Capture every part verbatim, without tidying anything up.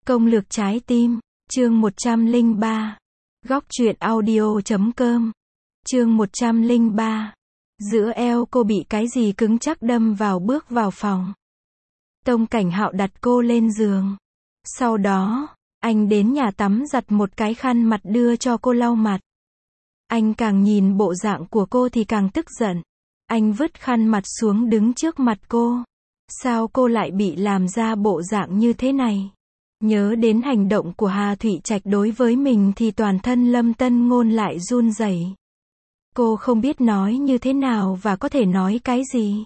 Công lược trái tim, chương một trăm lẻ ba. Góc truyện audio chấm com. Chương một trăm lẻ ba. Giữa eo cô bị cái gì cứng chắc đâm vào bước vào phòng. Tông Cảnh Hạo đặt cô lên giường. Sau đó, anh đến nhà tắm giặt một cái khăn mặt đưa cho cô lau mặt. Anh càng nhìn bộ dạng của cô thì càng tức giận. Anh vứt khăn mặt xuống đứng trước mặt cô. Sao cô lại bị làm ra bộ dạng như thế này? Nhớ đến hành động của Hà Thụy Trạch đối với mình thì toàn thân Lâm Tân Ngôn lại run rẩy. Cô không biết nói như thế nào và có thể nói cái gì.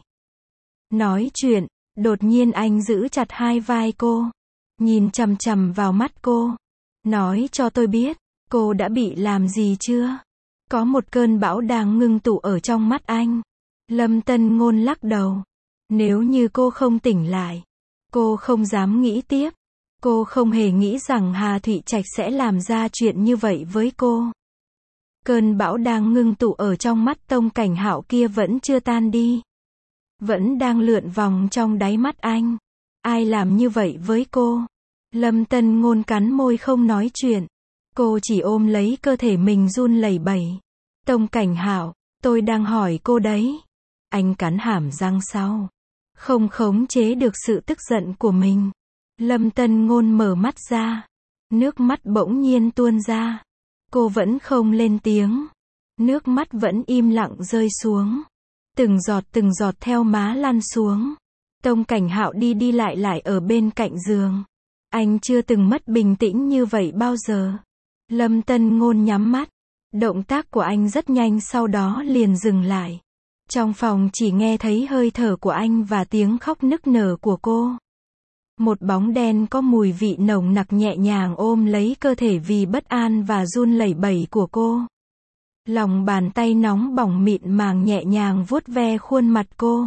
Nói chuyện, đột nhiên anh giữ chặt hai vai cô. Nhìn chằm chằm vào mắt cô. Nói cho tôi biết, cô đã bị làm gì chưa? Có một cơn bão đang ngưng tụ ở trong mắt anh. Lâm Tân Ngôn lắc đầu. Nếu như cô không tỉnh lại, cô không dám nghĩ tiếp. Cô không hề nghĩ rằng Hà Thụy Trạch sẽ làm ra chuyện như vậy với cô. Cơn bão đang ngưng tụ ở trong mắt Tông Cảnh Hạo kia vẫn chưa tan đi. Vẫn đang lượn vòng trong đáy mắt anh. Ai làm như vậy với cô? Lâm Tân Ngôn cắn môi không nói chuyện. Cô chỉ ôm lấy cơ thể mình run lẩy bẩy. Tông Cảnh Hạo, tôi đang hỏi cô đấy. Anh cắn hàm răng sau. Không khống chế được sự tức giận của mình. Lâm Tân Ngôn mở mắt ra. Nước mắt bỗng nhiên tuôn ra. Cô vẫn không lên tiếng. Nước mắt vẫn im lặng rơi xuống. Từng giọt từng giọt theo má lăn xuống. Tông Cảnh Hạo đi đi lại lại ở bên cạnh giường. Anh chưa từng mất bình tĩnh như vậy bao giờ. Lâm Tân Ngôn nhắm mắt. Động tác của anh rất nhanh sau đó liền dừng lại. Trong phòng chỉ nghe thấy hơi thở của anh và tiếng khóc nức nở của cô. Một bóng đen có mùi vị nồng nặc nhẹ nhàng ôm lấy cơ thể vì bất an và run lẩy bẩy của cô. Lòng bàn tay nóng bỏng mịn màng nhẹ nhàng vuốt ve khuôn mặt cô.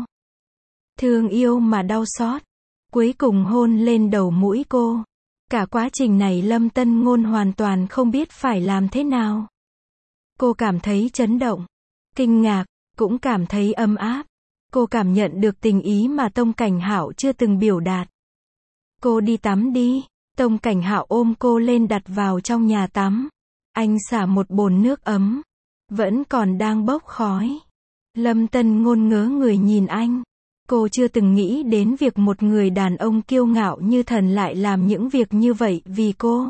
Thương yêu mà đau xót. Cuối cùng hôn lên đầu mũi cô. Cả quá trình này Lâm Tân Ngôn hoàn toàn không biết phải làm thế nào. Cô cảm thấy chấn động, kinh ngạc, cũng cảm thấy ấm áp. Cô cảm nhận được tình ý mà Tông Cảnh Hạo chưa từng biểu đạt. Cô đi tắm đi. Tông Cảnh Hạo ôm cô lên đặt vào trong nhà tắm. Anh xả một bồn nước ấm. Vẫn còn đang bốc khói. Lâm Tân Ngôn ngớ người nhìn anh. Cô chưa từng nghĩ đến việc một người đàn ông kiêu ngạo như thần lại làm những việc như vậy vì cô.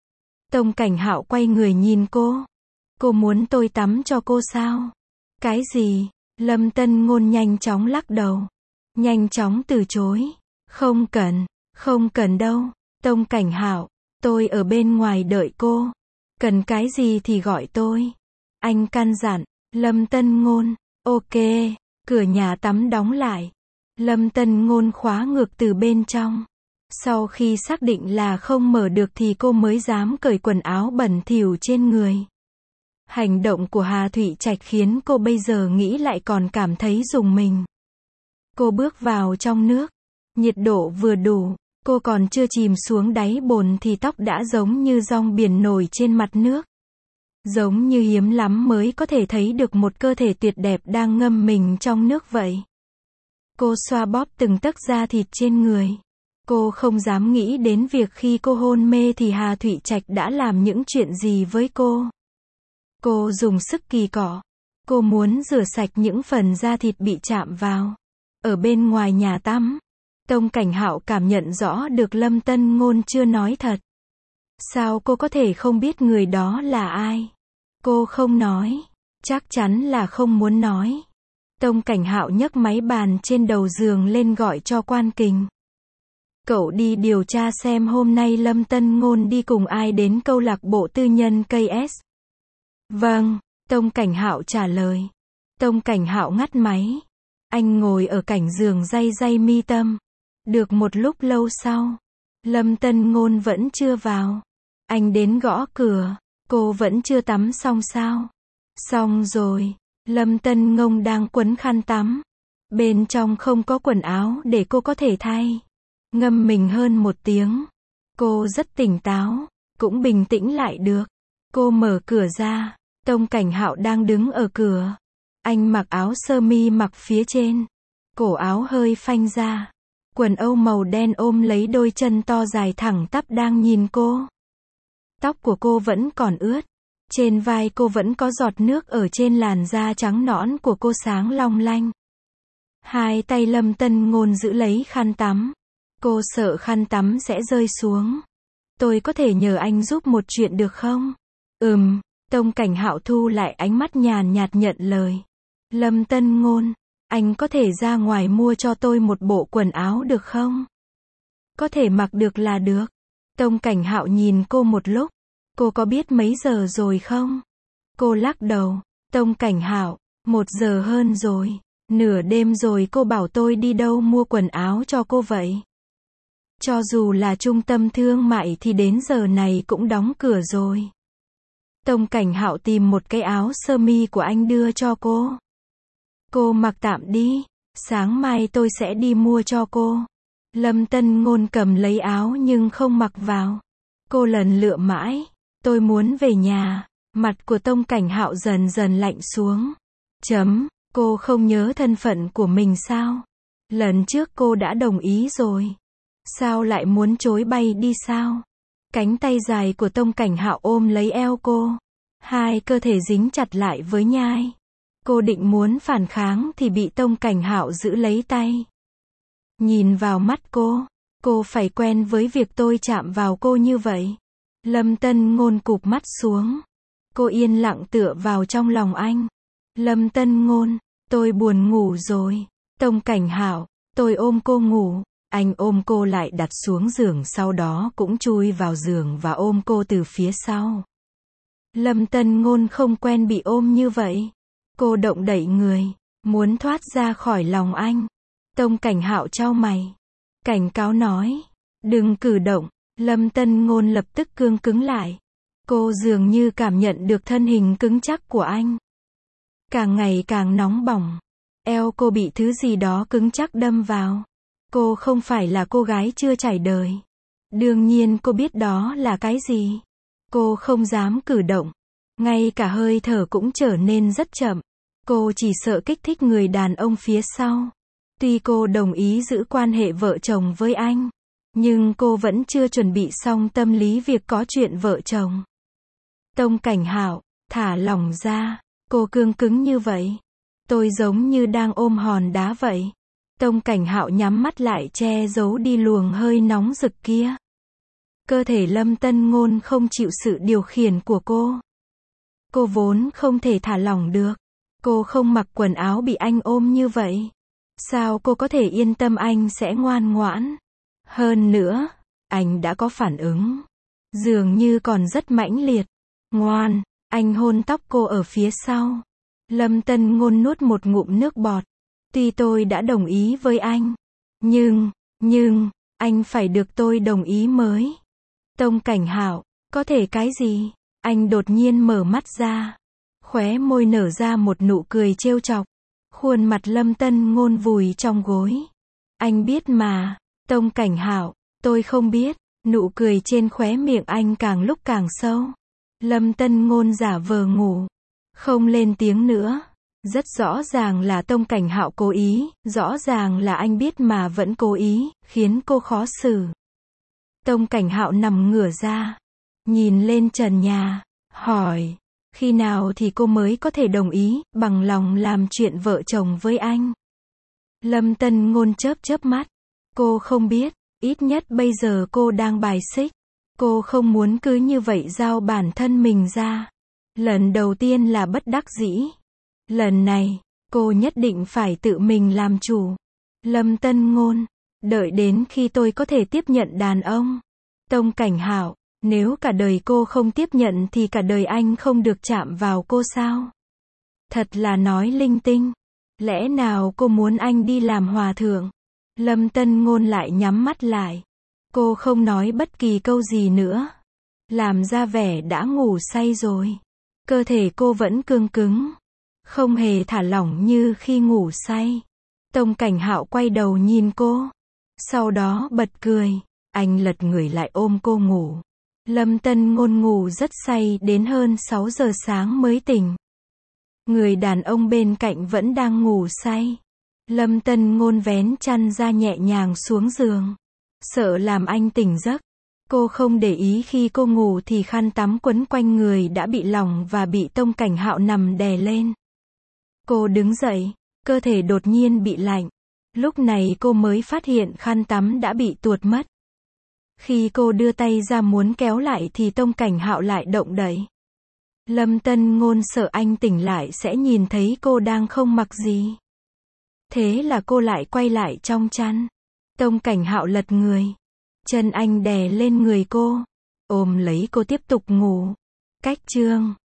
Tông Cảnh Hạo quay người nhìn cô. Cô muốn tôi tắm cho cô sao? Cái gì? Lâm Tân Ngôn nhanh chóng lắc đầu. Nhanh chóng từ chối. Không cần. Không cần đâu. Tông Cảnh Hạo, tôi ở bên ngoài đợi cô. Cần cái gì thì gọi tôi. Anh căn dặn. Lâm Tân Ngôn, ok. Cửa nhà tắm đóng lại. Lâm Tân Ngôn khóa ngược từ bên trong. Sau khi xác định là không mở được thì cô mới dám cởi quần áo bẩn thỉu trên người. Hành động của Hà Thụy Trạch khiến cô bây giờ nghĩ lại còn cảm thấy rùng mình. Cô bước vào trong nước. Nhiệt độ vừa đủ. Cô còn chưa chìm xuống đáy bồn thì tóc đã giống như rong biển nổi trên mặt nước. Giống như hiếm lắm mới có thể thấy được một cơ thể tuyệt đẹp đang ngâm mình trong nước vậy. Cô xoa bóp từng tấc da thịt trên người. Cô không dám nghĩ đến việc khi cô hôn mê thì Hà Thụy Trạch đã làm những chuyện gì với cô. Cô dùng sức kỳ cọ. Cô muốn rửa sạch những phần da thịt bị chạm vào. Ở bên ngoài nhà tắm, Tông Cảnh Hạo cảm nhận rõ được Lâm Tân Ngôn chưa nói thật. Sao cô có thể không biết người đó là ai? Cô không nói. Chắc chắn là không muốn nói. Tông Cảnh Hạo nhấc máy bàn trên đầu giường lên gọi cho quan kình. Cậu đi điều tra xem hôm nay Lâm Tân Ngôn đi cùng ai đến câu lạc bộ tư nhân ca ét. Vâng, Tông Cảnh Hạo trả lời. Tông Cảnh Hạo ngắt máy. Anh ngồi ở cạnh giường day day mi tâm. Được một lúc lâu sau, Lâm Tân Ngôn vẫn chưa vào. Anh đến gõ cửa. Cô vẫn chưa tắm xong sao? Xong rồi. Lâm Tân Ngôn đang quấn khăn tắm. Bên trong không có quần áo để cô có thể thay. Ngâm mình hơn một tiếng. Cô rất tỉnh táo, cũng bình tĩnh lại được. Cô mở cửa ra. Tông Cảnh Hạo đang đứng ở cửa. Anh mặc áo sơ mi mặc phía trên. Cổ áo hơi phanh ra. Quần âu màu đen ôm lấy đôi chân to dài thẳng tắp đang nhìn cô. Tóc của cô vẫn còn ướt. Trên vai cô vẫn có giọt nước ở trên làn da trắng nõn của cô sáng long lanh. Hai tay Lâm Tân Ngôn giữ lấy khăn tắm. Cô sợ khăn tắm sẽ rơi xuống. Tôi có thể nhờ anh giúp một chuyện được không? Ừm, Tông Cảnh Hạo thu lại ánh mắt nhàn nhạt nhận lời. Lâm Tân Ngôn, anh có thể ra ngoài mua cho tôi một bộ quần áo được không? Có thể mặc được là được. Tông Cảnh Hạo nhìn cô một lúc. Cô có biết mấy giờ rồi không? Cô lắc đầu. Tông Cảnh Hạo, một giờ hơn rồi. Nửa đêm rồi cô bảo tôi đi đâu mua quần áo cho cô vậy? Cho dù là trung tâm thương mại thì đến giờ này cũng đóng cửa rồi. Tông Cảnh Hạo tìm một cái áo sơ mi của anh đưa cho cô. Cô mặc tạm đi, sáng mai tôi sẽ đi mua cho cô. Lâm Tân Ngôn cầm lấy áo nhưng không mặc vào. Cô lần lựa mãi, tôi muốn về nhà. Mặt của Tông Cảnh Hạo dần dần lạnh xuống. Chấm, cô không nhớ thân phận của mình sao? Lần trước cô đã đồng ý rồi. Sao lại muốn chối bay đi sao? Cánh tay dài của Tông Cảnh Hạo ôm lấy eo cô. Hai cơ thể dính chặt lại với nhai. Cô định muốn phản kháng thì bị Tông Cảnh Hạo giữ lấy tay. Nhìn vào mắt cô, cô phải quen với việc tôi chạm vào cô như vậy. Lâm Tân Ngôn cụp mắt xuống. Cô yên lặng tựa vào trong lòng anh. Lâm Tân Ngôn, tôi buồn ngủ rồi. Tông Cảnh Hạo, tôi ôm cô ngủ. Anh ôm cô lại đặt xuống giường, sau đó cũng chui vào giường và ôm cô từ phía sau. Lâm Tân Ngôn không quen bị ôm như vậy. Cô động đậy người, muốn thoát ra khỏi lòng anh. Tông Cảnh Hạo chau mày. Cảnh cáo nói, đừng cử động. Lâm Tân Ngôn lập tức cương cứng lại. Cô dường như cảm nhận được thân hình cứng chắc của anh. Càng ngày càng nóng bỏng. Eo cô bị thứ gì đó cứng chắc đâm vào. Cô không phải là cô gái chưa trải đời. Đương nhiên cô biết đó là cái gì. Cô không dám cử động. Ngay cả hơi thở cũng trở nên rất chậm. Cô chỉ sợ kích thích người đàn ông phía sau. Tuy cô đồng ý giữ quan hệ vợ chồng với anh, nhưng cô vẫn chưa chuẩn bị xong tâm lý việc có chuyện vợ chồng. Tông Cảnh Hạo, thả lỏng ra. Cô cương cứng như vậy. Tôi giống như đang ôm hòn đá vậy. Tông Cảnh Hạo nhắm mắt lại che giấu đi luồng hơi nóng rực kia. Cơ thể Lâm Tân Ngôn không chịu sự điều khiển của cô. Cô vốn không thể thả lỏng được. Cô không mặc quần áo bị anh ôm như vậy. Sao cô có thể yên tâm anh sẽ ngoan ngoãn? Hơn nữa, anh đã có phản ứng. Dường như còn rất mãnh liệt. Ngoan, anh hôn tóc cô ở phía sau. Lâm Tân Ngôn nuốt một ngụm nước bọt. Tuy tôi đã đồng ý với anh. Nhưng, nhưng, anh phải được tôi đồng ý mới. Tông Cảnh Hạo, có thể cái gì? Anh đột nhiên mở mắt ra. Khóe môi nở ra một nụ cười trêu chọc. Khuôn mặt Lâm Tân Ngôn vùi trong gối. Anh biết mà. Tông Cảnh Hạo, tôi không biết. Nụ cười trên khóe miệng anh càng lúc càng sâu. Lâm Tân Ngôn giả vờ ngủ. Không lên tiếng nữa. Rất rõ ràng là Tông Cảnh Hạo cố ý, rõ ràng là anh biết mà vẫn cố ý, khiến cô khó xử. Tông Cảnh Hạo nằm ngửa ra, nhìn lên trần nhà, hỏi, khi nào thì cô mới có thể đồng ý, bằng lòng làm chuyện vợ chồng với anh? Lâm Tân Ngôn chớp chớp mắt, cô không biết, ít nhất bây giờ cô đang bài xích. Cô không muốn cứ như vậy giao bản thân mình ra. Lần đầu tiên là bất đắc dĩ. Lần này, cô nhất định phải tự mình làm chủ. Lâm Tân Ngôn, đợi đến khi tôi có thể tiếp nhận đàn ông. Tông Cảnh Hạo, nếu cả đời cô không tiếp nhận thì cả đời anh không được chạm vào cô sao? Thật là nói linh tinh. Lẽ nào cô muốn anh đi làm hòa thượng? Lâm Tân Ngôn lại nhắm mắt lại. Cô không nói bất kỳ câu gì nữa. Làm ra vẻ đã ngủ say rồi. Cơ thể cô vẫn cương cứng. Không hề thả lỏng như khi ngủ say. Tông Cảnh Hạo quay đầu nhìn cô. Sau đó bật cười. Anh lật người lại ôm cô ngủ. Lâm Tân Ngôn ngủ rất say đến hơn sáu giờ sáng mới tỉnh. Người đàn ông bên cạnh vẫn đang ngủ say. Lâm Tân Ngôn vén chăn ra nhẹ nhàng xuống giường. Sợ làm anh tỉnh giấc. Cô không để ý khi cô ngủ thì khăn tắm quấn quanh người đã bị lỏng và bị Tông Cảnh Hạo nằm đè lên. Cô đứng dậy, cơ thể đột nhiên bị lạnh. Lúc này cô mới phát hiện khăn tắm đã bị tuột mất. Khi cô đưa tay ra muốn kéo lại thì Tông Cảnh Hạo lại động đậy. Lâm Tân Ngôn sợ anh tỉnh lại sẽ nhìn thấy cô đang không mặc gì. Thế là cô lại quay lại trong chăn. Tông Cảnh Hạo lật người. Chân anh đè lên người cô. Ôm lấy cô tiếp tục ngủ. Cách chương